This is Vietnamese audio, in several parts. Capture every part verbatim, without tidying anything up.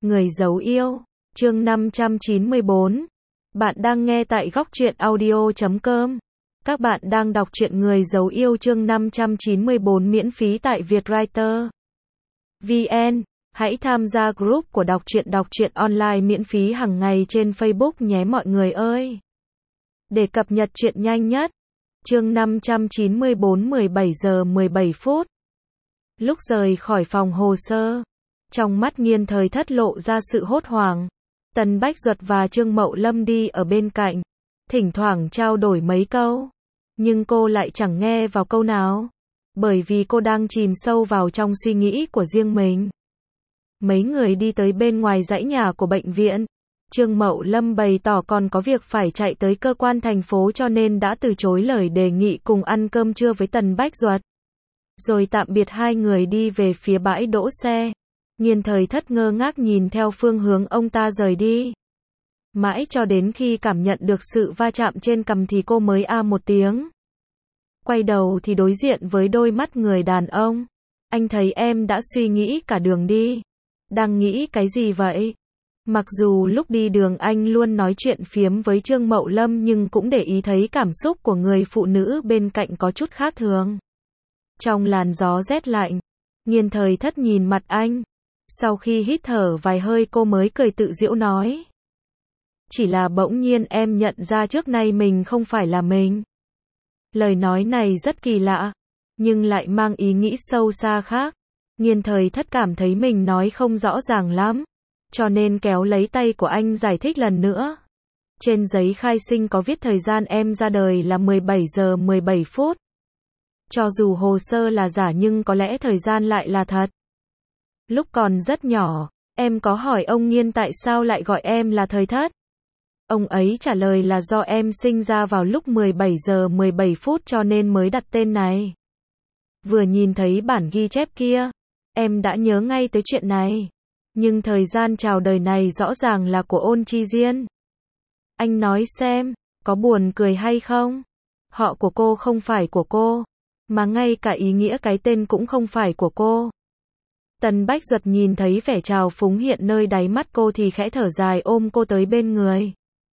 Người giấu yêu, chương năm trăm chín mươi bốn. Bạn đang nghe tại góc truyện audio chấm com. Các bạn đang đọc truyện Người giấu yêu chương năm trăm chín mươi bốn miễn phí tại Vietwriter. vê en. Hãy tham gia group của đọc truyện đọc truyện online miễn phí hàng ngày trên Facebook nhé mọi người ơi. Để cập nhật truyện nhanh nhất. Chương năm trăm chín mươi bốn mười bảy giờ mười bảy phút. Lúc rời khỏi phòng hồ sơ, trong mắt Nghiên Thời Thất lộ ra sự hốt hoảng. Tần Bách Duật và Trương Mậu Lâm đi ở bên cạnh, thỉnh thoảng trao đổi mấy câu, nhưng cô lại chẳng nghe vào câu nào, bởi vì cô đang chìm sâu vào trong suy nghĩ của riêng mình. Mấy người đi tới bên ngoài dãy nhà của bệnh viện. Trương Mậu Lâm bày tỏ còn có việc phải chạy tới cơ quan thành phố cho nên đã từ chối lời đề nghị cùng ăn cơm trưa với Tần Bách Duật. Rồi tạm biệt hai người đi về phía bãi đỗ xe. Nghiên Thời Thất ngơ ngác nhìn theo phương hướng ông ta rời đi. Mãi cho đến khi cảm nhận được sự va chạm trên cằm thì cô mới a một tiếng. Quay đầu thì đối diện với đôi mắt người đàn ông. Anh thấy em đã suy nghĩ cả đường đi. Đang nghĩ cái gì vậy? Mặc dù lúc đi đường anh luôn nói chuyện phiếm với Trương Mậu Lâm nhưng cũng để ý thấy cảm xúc của người phụ nữ bên cạnh có chút khác thường. Trong làn gió rét lạnh, Nghiên Thời Thất nhìn mặt anh. Sau khi hít thở vài hơi cô mới cười tự giễu nói. Chỉ là bỗng nhiên em nhận ra trước nay mình không phải là mình. Lời nói này rất kỳ lạ, nhưng lại mang ý nghĩ sâu xa khác. Nghiên Thời Thất cảm thấy mình nói không rõ ràng lắm, cho nên kéo lấy tay của anh giải thích lần nữa. Trên giấy khai sinh có viết thời gian em ra đời là mười bảy giờ mười bảy phút. Cho dù hồ sơ là giả nhưng có lẽ thời gian lại là thật. Lúc còn rất nhỏ, em có hỏi ông Nghiên tại sao lại gọi em là Thời Thất. Ông ấy trả lời là do em sinh ra vào lúc mười bảy giờ mười bảy phút cho nên mới đặt tên này. Vừa nhìn thấy bản ghi chép kia, em đã nhớ ngay tới chuyện này. Nhưng thời gian chào đời này rõ ràng là của Ôn Chi Diên. Anh nói xem, có buồn cười hay không? Họ của cô không phải của cô, mà ngay cả ý nghĩa cái tên cũng không phải của cô. Tần Bách Duật nhìn thấy vẻ trào phúng hiện nơi đáy mắt cô thì khẽ thở dài ôm cô tới bên người.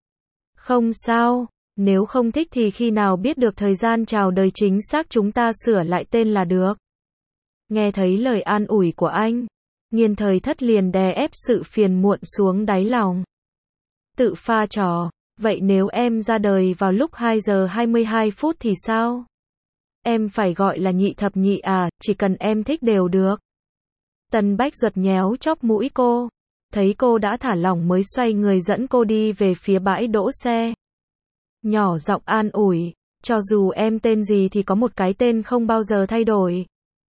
Không sao, nếu không thích thì khi nào biết được thời gian chào đời chính xác chúng ta sửa lại tên là được. Nghe thấy lời an ủi của anh, Nghiên Thời Thất liền đè ép sự phiền muộn xuống đáy lòng. Tự pha trò, vậy nếu em ra đời vào lúc hai giờ hai mươi hai phút thì sao? Em phải gọi là Nhị Thập Nhị à, chỉ cần em thích đều được. Tần Bách Duật nhéo chóp mũi cô, thấy cô đã thả lỏng mới xoay người dẫn cô đi về phía bãi đỗ xe. Nhỏ giọng an ủi, cho dù em tên gì thì có một cái tên không bao giờ thay đổi.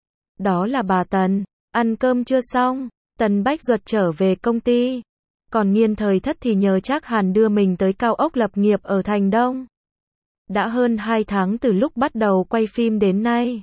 Đó là bà Tần. Ăn cơm chưa xong, Tần Bách Duật trở về công ty. Còn Nghiên Thời Thất thì nhờ Trác Hàn đưa mình tới cao ốc lập nghiệp ở Thành Đông. Đã hơn hai tháng từ lúc bắt đầu quay phim đến nay.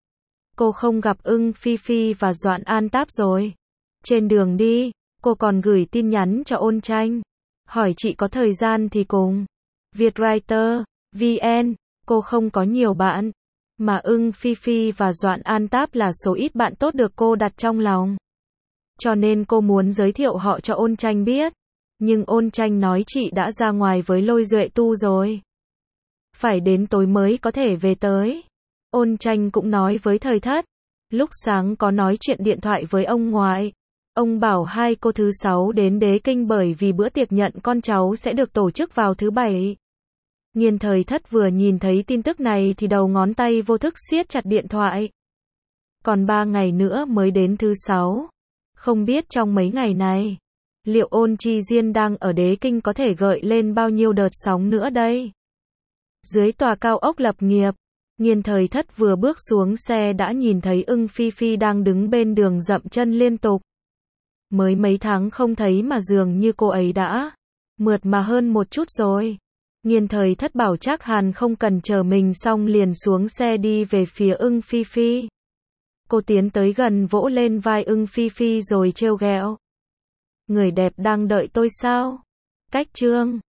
Cô không gặp Ưng Phi Phi và Doãn An Táp rồi. Trên đường đi, cô còn gửi tin nhắn cho Ôn Tranh. Hỏi chị có thời gian thì cùng. Vietwriter, vê en, cô không có nhiều bạn. Mà Ưng Phi Phi và Doãn An Táp là số ít bạn tốt được cô đặt trong lòng. Cho nên cô muốn giới thiệu họ cho Ôn Tranh biết. Nhưng Ôn Tranh nói chị đã ra ngoài với Lôi Duệ Tu rồi. Phải đến tối mới có thể về tới. Ôn Tranh cũng nói với Thời Thất. Lúc sáng có nói chuyện điện thoại với ông ngoại. Ông bảo hai cô thứ sáu đến Đế Kinh bởi vì bữa tiệc nhận con cháu sẽ được tổ chức vào thứ bảy. Nghiên Thời Thất vừa nhìn thấy tin tức này thì đầu ngón tay vô thức siết chặt điện thoại. Còn ba ngày nữa mới đến thứ sáu. Không biết trong mấy ngày này, liệu Ôn Chi Diên đang ở Đế Kinh có thể gợi lên bao nhiêu đợt sóng nữa đây? Dưới tòa cao ốc lập nghiệp, Nghiên Thời Thất vừa bước xuống xe đã nhìn thấy Ưng Phi Phi đang đứng bên đường dậm chân liên tục. Mới mấy tháng không thấy mà dường như cô ấy đã mượt mà hơn một chút rồi. Nghiên Thời Thất bảo Trác Hàn không cần chờ mình xong liền xuống xe đi về phía Ưng Phi Phi. Cô tiến tới gần vỗ lên vai Ưng Phi Phi rồi trêu ghẹo. Người đẹp đang đợi tôi sao? Cách chương